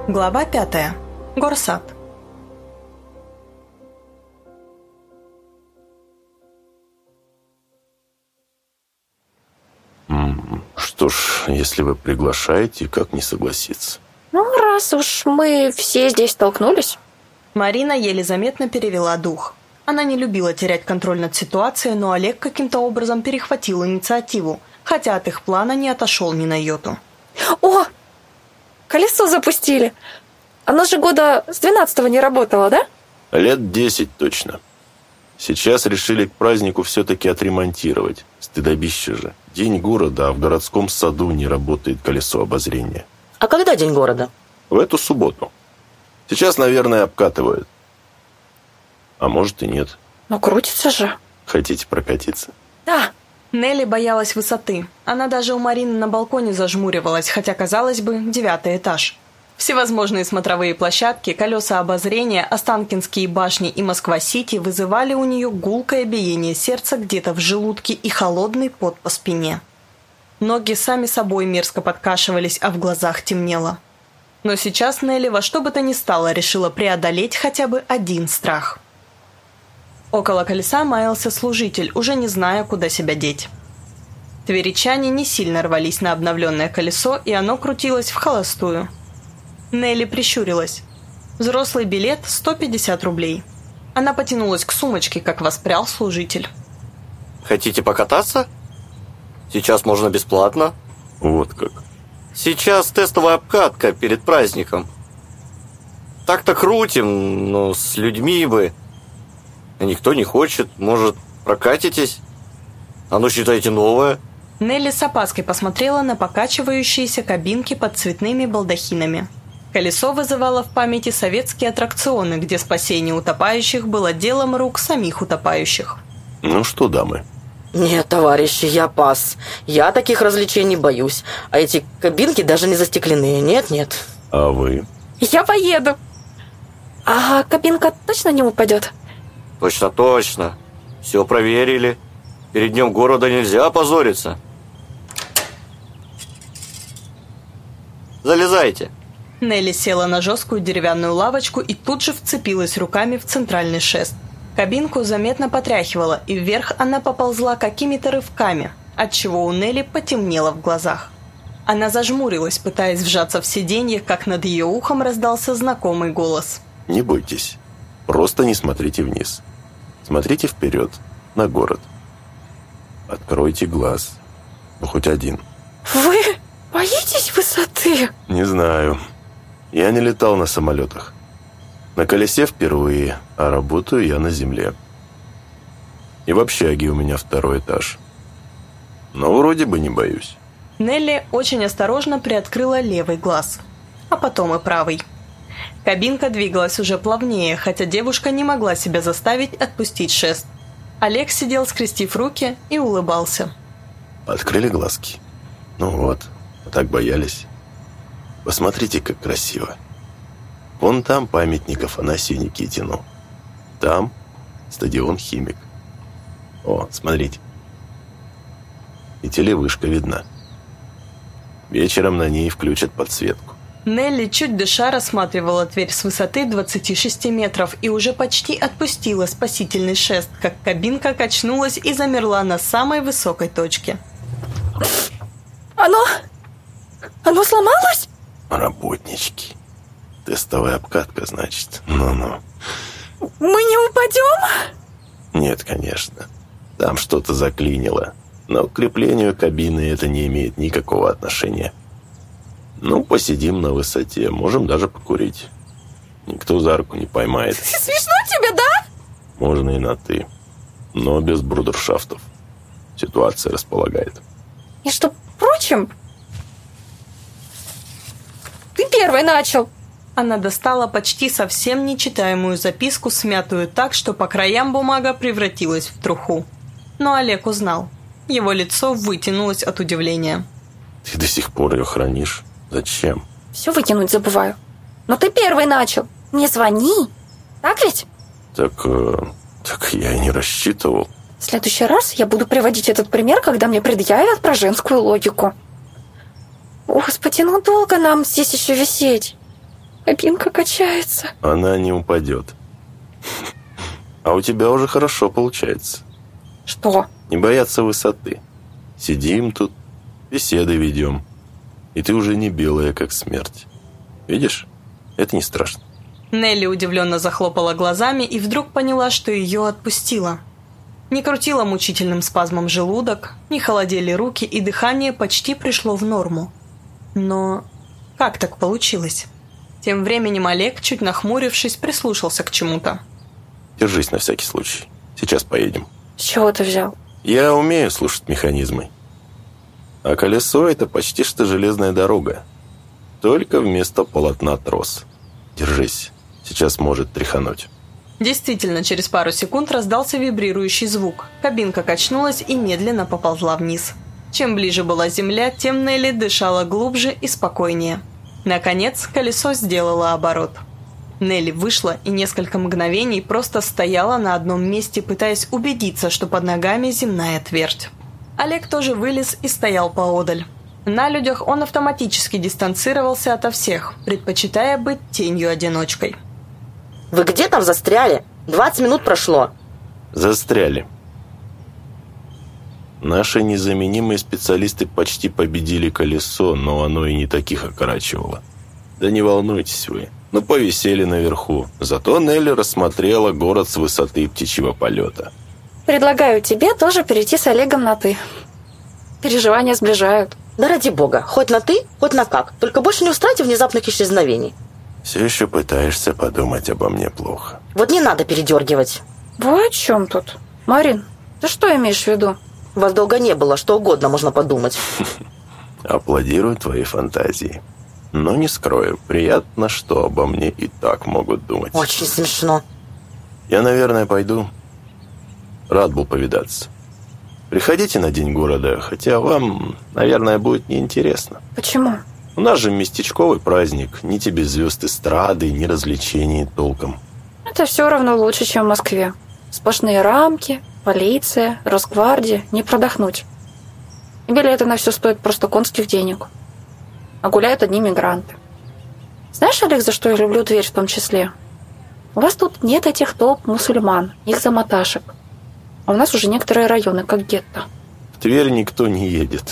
Глава 5. Горсад. Что ж, если вы приглашаете, как не согласиться? Ну, раз уж мы все здесь столкнулись. Марина еле заметно перевела дух. Она не любила терять контроль над ситуацией, но Олег каким-то образом перехватил инициативу, хотя от их плана не отошел ни на йоту. О! Колесо запустили! Оно же года с 12-го не работало, да? Лет 10 точно. Сейчас решили к празднику все-таки отремонтировать. Стыдобище же. День города, а в городском саду не работает колесо обозрения. А когда день города? В эту субботу. Сейчас, наверное, обкатывают. А может и нет. Но крутится же. Хотите прокатиться? Да. Нелли боялась высоты. Она даже у Марины на балконе зажмуривалась, хотя, казалось бы, 9-й этаж. Всевозможные смотровые площадки, колеса обозрения, Останкинские башни и Москва-Сити вызывали у нее гулкое биение сердца где-то в желудке и холодный пот по спине. Ноги сами собой мерзко подкашивались, а в глазах темнело. Но сейчас Нелли во что бы то ни стало решила преодолеть хотя бы один страх. Около колеса маялся служитель, уже не зная, куда себя деть. Тверичане не сильно рвались на обновленное колесо, и оно крутилось в холостую. Нелли прищурилась. Взрослый билет 150 рублей. Она потянулась к сумочке, как воспрял служитель. Хотите покататься? Сейчас можно бесплатно. Вот как. Сейчас тестовая обкатка перед праздником. Так-то крутим, но с людьми бы. Никто не хочет. Может, прокатитесь? Оно, считайте, новое. Нелли с опаской посмотрела на покачивающиеся кабинки под цветными балдахинами. Колесо вызывало в памяти советские аттракционы, где спасение утопающих было делом рук самих утопающих. Ну что, дамы? Нет, товарищи, я пас. Я таких развлечений боюсь. А эти кабинки даже не застекленные. Нет. А вы? Я поеду. А кабинка точно не упадет? Точно. Все проверили. Перед днем города нельзя опозориться. Залезайте. Нелли села на жесткую деревянную лавочку и тут же вцепилась руками в центральный шест. Кабинку заметно потряхивала, и вверх она поползла какими-то рывками, отчего у Нелли потемнело в глазах. Она зажмурилась, пытаясь вжаться в сиденье, как над ее ухом раздался знакомый голос. Не бойтесь. Просто не смотрите вниз. Смотрите вперед, на город. Откройте глаз. Ну, хоть один. Вы боитесь высоты? Не знаю. Я не летал на самолетах. На колесе впервые, а работаю я на земле. И в общаге у меня 2-й этаж. Но вроде бы не боюсь. Нелли очень осторожно приоткрыла левый глаз, а потом и правый. Кабинка двигалась уже плавнее, хотя девушка не могла себя заставить отпустить шест. Олег сидел, скрестив руки, и улыбался. Открыли глазки. Ну вот, так боялись. Посмотрите, как красиво. Вон там памятник Афанасию Никитину. Там стадион «Химик». О, смотрите. И телевышка видна. Вечером на ней включат подсветку. Нелли, чуть дыша, рассматривала дверь с высоты 26 метров и уже почти отпустила спасительный шест, как кабинка качнулась и замерла на самой высокой точке. Оно сломалось? Работнички. Тестовая обкатка, значит. Ну-ну. Мы не упадем? Нет, конечно. Там что-то заклинило. Но к креплению кабины это не имеет никакого отношения. Ну, посидим на высоте. Можем даже покурить. Никто за руку не поймает. Смешно тебе, да? Можно и на «ты». Но без брудершафтов. Ситуация располагает. Между прочим, ты первый начал. Она достала почти совсем нечитаемую записку, смятую так, что по краям бумага превратилась в труху. Но Олег узнал. Его лицо вытянулось от удивления. Ты до сих пор ее хранишь? Зачем? Все выкинуть забываю. Но ты первый начал. Не звони. Так ведь? Так я и не рассчитывал. В следующий раз я буду приводить этот пример, когда мне предъявят про женскую логику. Господи, ну долго нам здесь еще висеть? Кабинка качается. Она не упадет. А у тебя уже хорошо получается. Что? Не бояться высоты. Сидим тут, беседы ведем. И ты уже не белая, как смерть. Видишь? Это не страшно. Нелли удивленно захлопала глазами и вдруг поняла, что ее отпустило. Не крутило мучительным спазмом желудок, не холодели руки, и дыхание почти пришло в норму. Но как так получилось? Тем временем Олег, чуть нахмурившись, прислушался к чему-то. Держись на всякий случай. Сейчас поедем. С чего ты взял? Я умею слушать механизмы. А колесо — это почти что железная дорога. Только вместо полотна трос. Держись. Сейчас может тряхануть. Действительно, через пару секунд раздался вибрирующий звук. Кабинка качнулась и медленно поползла вниз. Чем ближе была земля, тем Нелли дышала глубже и спокойнее. Наконец, колесо сделало оборот. Нелли вышла и несколько мгновений просто стояла на одном месте, пытаясь убедиться, что под ногами земная твердь. Олег тоже вылез и стоял поодаль. На людях он автоматически дистанцировался ото всех, предпочитая быть тенью-одиночкой. Вы где там застряли? 20 минут прошло. Застряли. Наши незаменимые специалисты почти победили колесо, но оно и не таких окорачивало. Да не волнуйтесь вы. Ну, повисели наверху. Зато Нелли рассмотрела город с высоты птичьего полета. Предлагаю тебе тоже перейти с Олегом на «ты». Переживания сближают. Да ради бога, хоть на «ты», хоть на «как». Только больше не устраивайте внезапных исчезновений. Все еще пытаешься подумать обо мне плохо. Вот не надо передергивать. Вы о чем тут? Марин, ты что имеешь в виду? Вас долго не было, что угодно можно подумать. Аплодирую твоей фантазии. Но не скрою, приятно, что обо мне и так могут думать. Очень смешно. Я, наверное, пойду. Рад был повидаться. Приходите на День города, хотя вам, наверное, будет неинтересно. Почему? У нас же местечковый праздник. Ни тебе звезд эстрады, ни развлечений толком. Это все равно лучше, чем в Москве. Сплошные рамки, полиция, Росгвардия. Не продохнуть. И билеты на все стоят просто конских денег. А гуляют одни мигранты. Знаешь, Олег, за что я люблю Тверь в том числе? У вас тут нет этих толп мусульман, их замоташек. А у нас уже некоторые районы, как гетто. В Тверь никто не едет.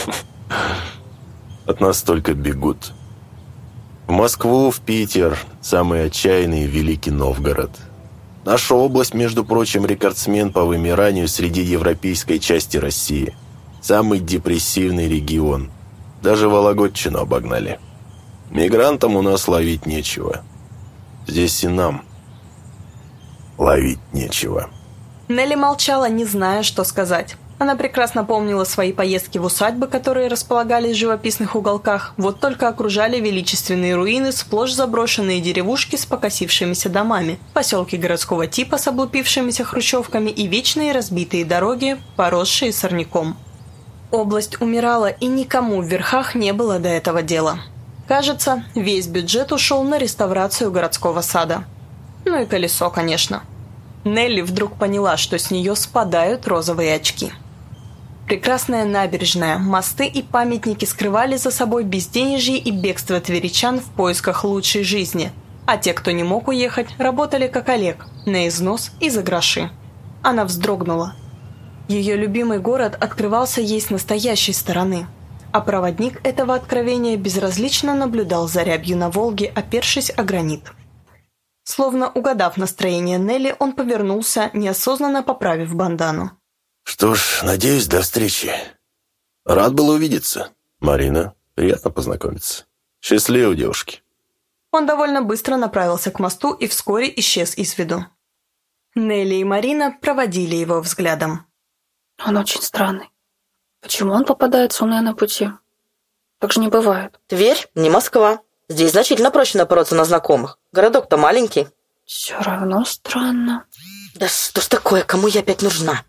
От нас только бегут. В Москву, в Питер, самый отчаянный Великий Новгород. Наша область, между прочим, рекордсмен по вымиранию среди европейской части России. Самый депрессивный регион. Даже Вологодчину обогнали. Мигрантам у нас ловить нечего. Здесь и нам ловить нечего. Нелли молчала, не зная, что сказать. Она прекрасно помнила свои поездки в усадьбы, которые располагались в живописных уголках, вот только окружали величественные руины, сплошь заброшенные деревушки с покосившимися домами, поселки городского типа с облупившимися хрущевками и вечные разбитые дороги, поросшие сорняком. Область умирала, и никому в верхах не было до этого дела. Кажется, весь бюджет ушел на реставрацию городского сада. Ну и колесо, конечно. Нелли вдруг поняла, что с нее спадают розовые очки. Прекрасная набережная, мосты и памятники скрывали за собой безденежье и бегство тверичан в поисках лучшей жизни, а те, кто не мог уехать, работали как Олег, на износ и за гроши. Она вздрогнула. Ее любимый город открывался ей с настоящей стороны, а проводник этого откровения безразлично наблюдал за рябью на Волге, опершись о гранит. Словно угадав настроение Нелли, он повернулся, неосознанно поправив бандану. Что ж, надеюсь, до встречи. Рад был увидеться. Марина, приятно познакомиться. Счастливо, девушки. Он довольно быстро направился к мосту и вскоре исчез из виду. Нелли и Марина проводили его взглядом. Он очень странный. Почему он попадается у меня на пути? Так же не бывает. Тверь не Москва. Здесь значительно проще напороться на знакомых. Городок-то маленький. Все равно странно. Да что ж такое, кому я опять нужна?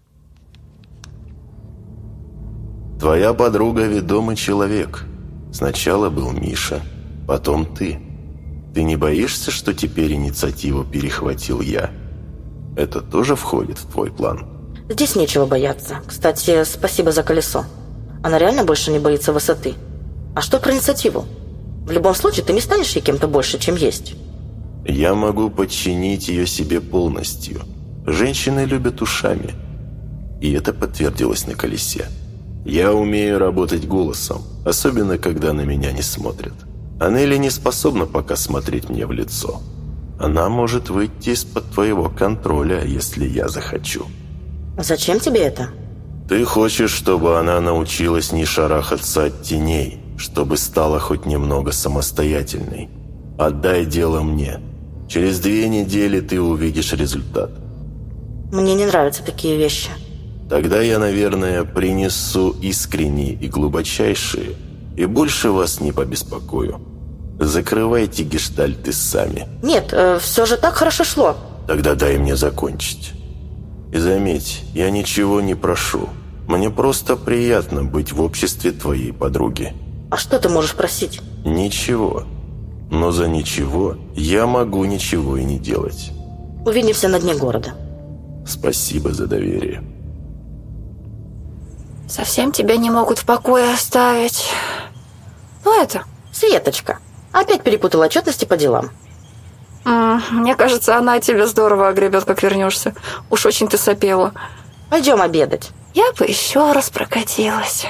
Твоя подруга ведомый человек. Сначала был Миша, потом ты. Ты не боишься, что теперь инициативу перехватил я? Это тоже входит в твой план? Здесь нечего бояться. Кстати, спасибо за колесо. Она реально больше не боится высоты. А что про инициативу? В любом случае, ты не станешь ей кем-то больше, чем есть. Я могу подчинить ее себе полностью. Женщины любят ушами. И это подтвердилось на колесе. Я умею работать голосом, особенно когда на меня не смотрят. А Нелли не способна пока смотреть мне в лицо. Она может выйти из-под твоего контроля, если я захочу. Зачем тебе это? Ты хочешь, чтобы она научилась не шарахаться от теней, чтобы стала хоть немного самостоятельной. Отдай дело мне. Через 2 недели ты увидишь результат. Мне не нравятся такие вещи. Тогда я, наверное, принесу искренние и глубочайшие, и больше вас не побеспокою. Закрывайте гештальты сами. Нет, все же так хорошо шло. Тогда дай мне закончить. И заметь, я ничего не прошу. Мне просто приятно быть в обществе твоей подруги. А что ты можешь просить? Ничего. Но за ничего я могу ничего и не делать. Увидимся на дне города. Спасибо за доверие. Совсем тебя не могут в покое оставить. Ну это... Светочка, опять перепутала отчетности по делам. Мне кажется, она тебя здорово огребет, как вернешься. Уж очень ты сопела. Пойдем обедать. Я бы еще раз прокатилась.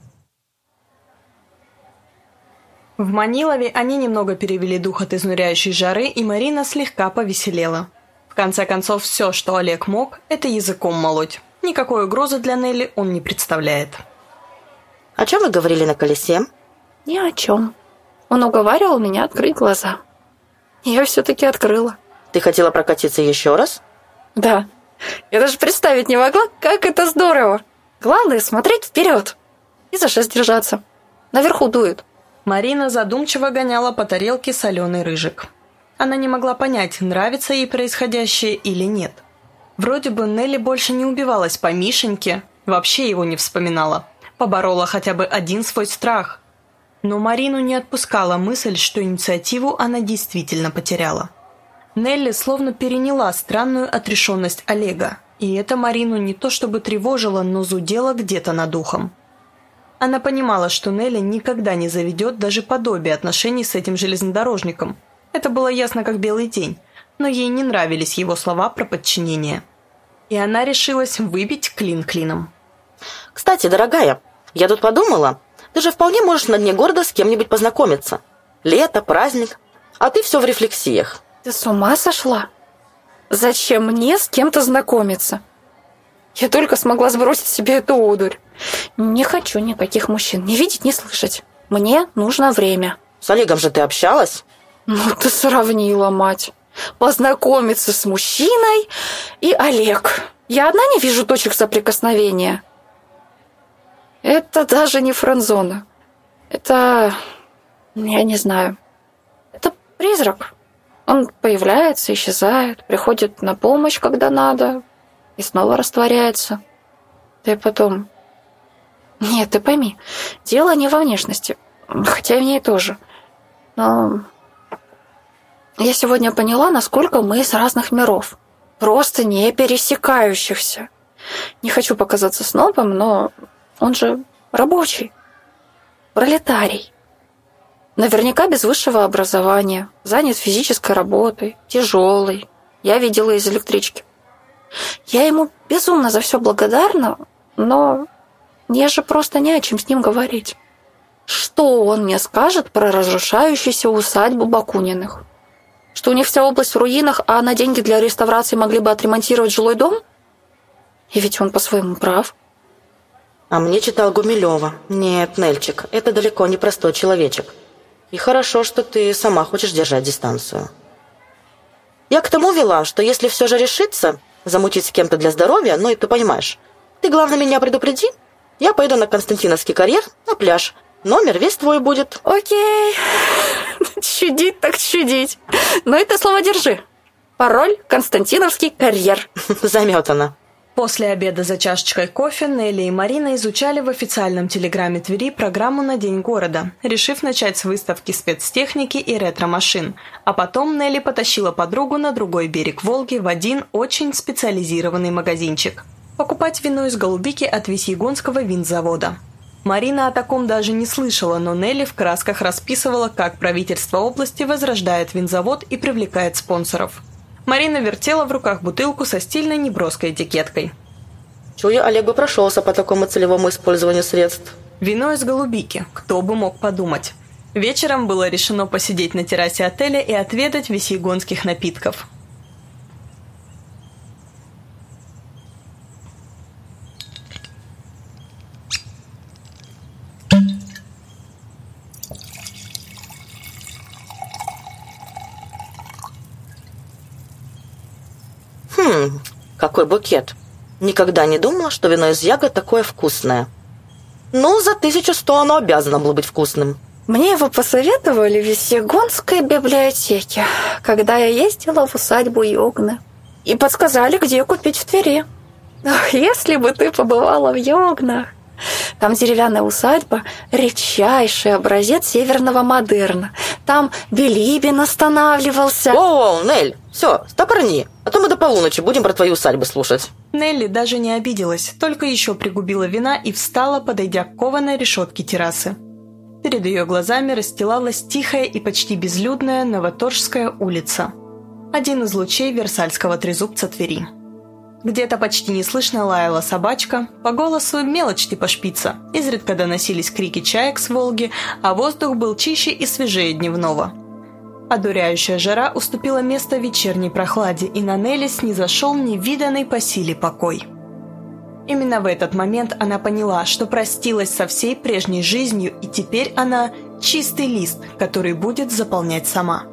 В Манилове они немного перевели дух от изнуряющей жары, и Марина слегка повеселела. В конце концов, все, что Олег мог, это языком молоть. Никакой угрозы для Нелли он не представляет. О чем вы говорили на колесе? Ни о чем. Он уговаривал меня открыть глаза. Я все-таки открыла. Ты хотела прокатиться еще раз? Да. Я даже представить не могла, как это здорово. Главное смотреть вперед и за шест держаться. Наверху дует. Марина задумчиво гоняла по тарелке соленый рыжик. Она не могла понять, нравится ей происходящее или нет. Вроде бы Нелли больше не убивалась по Мишеньке, вообще его не вспоминала. Поборола хотя бы один свой страх. Но Марину не отпускала мысль, что инициативу она действительно потеряла. Нелли словно переняла странную отрешенность Олега, и это Марину не то чтобы тревожило, но зудело где-то над ухом. Она понимала, что Нелли никогда не заведет даже подобие отношений с этим железнодорожником. Это было ясно как белый день, но ей не нравились его слова про подчинение. И она решилась выбить клин клином. Кстати, дорогая, я тут подумала, ты же вполне можешь на дне города с кем-нибудь познакомиться. Лето, праздник, а ты все в рефлексиях. Ты с ума сошла? Зачем мне с кем-то знакомиться? Я только смогла сбросить себе эту удурь. Не хочу никаких мужчин, не видеть, не слышать. Мне нужно время. С Олегом же ты общалась? Ну ты сравнила, мать. Познакомиться с мужчиной и Олег. Я одна не вижу точек соприкосновения. Это даже не френдзона. Это... я не знаю. Это призрак. Он появляется, исчезает, приходит на помощь, когда надо, и снова растворяется. Да и потом... Нет, ты пойми, дело не во внешности, хотя и в ней тоже. Но я сегодня поняла, насколько мы из разных миров, просто не пересекающихся. Не хочу показаться снобом, но он же рабочий, пролетарий. Наверняка без высшего образования, занят физической работой, тяжелый. Я видела из электрички. Я ему безумно за все благодарна, но мне же просто не о чем с ним говорить. Что он мне скажет про разрушающуюся усадьбу Бакуниных? Что у них вся область в руинах, а на деньги для реставрации могли бы отремонтировать жилой дом? И ведь он по-своему прав. А мне читал Гумилева. Нет, Нельчик, это далеко не простой человечек. И хорошо, что ты сама хочешь держать дистанцию. Я к тому вела, что если все же решиться замутить с кем-то для здоровья, ну и ты понимаешь, ты, главное, меня предупреди, я пойду на Константиновский карьер, на пляж. Номер весь твой будет. Окей. Чудить так чудить. Но это слово держи. Пароль Константиновский карьер. Заметано. После обеда за чашечкой кофе Нелли и Марина изучали в официальном телеграме Твери программу на День города, решив начать с выставки спецтехники и ретро-машин. А потом Нелли потащила подругу на другой берег Волги в один очень специализированный магазинчик. Покупать вино из голубики от Весьегонского винзавода. Марина о таком даже не слышала, но Нелли в красках расписывала, как правительство области возрождает винзавод и привлекает спонсоров. Марина вертела в руках бутылку со стильной неброской этикеткой. Чую, Олег бы прошелся по такому целевому использованию средств. Вино из голубики, кто бы мог подумать. Вечером было решено посидеть на террасе отеля и отведать весьегонских напитков. Какой букет. Никогда не думала, что вино из ягод такое вкусное. Ну, за 1100 оно обязано было быть вкусным. Мне его посоветовали в Весьегонской библиотеке, когда я ездила в усадьбу Йогны. И подсказали, где купить в Твери. Ах, если бы ты побывала в Йогнах. Там деревянная усадьба, редчайший образец северного модерна. Там Билибин останавливался. О, Нель, все, стопорни, а то мы до полуночи будем про твои усадьбы слушать. Нелли даже не обиделась, только еще пригубила вина и встала, подойдя к кованой решетке террасы. Перед ее глазами расстилалась тихая и почти безлюдная Новоторжская улица. Один из лучей Версальского трезубца Твери. Где-то почти неслышно лаяла собачка, по голосу мелочь типа шпица. Изредка доносились крики чаек с Волги, а воздух был чище и свежее дневного. Одуряющая жара уступила место вечерней прохладе, и на Нелли снизошел невиданный по силе покой. Именно в этот момент она поняла, что простилась со всей прежней жизнью, и теперь она чистый лист, который будет заполнять сама.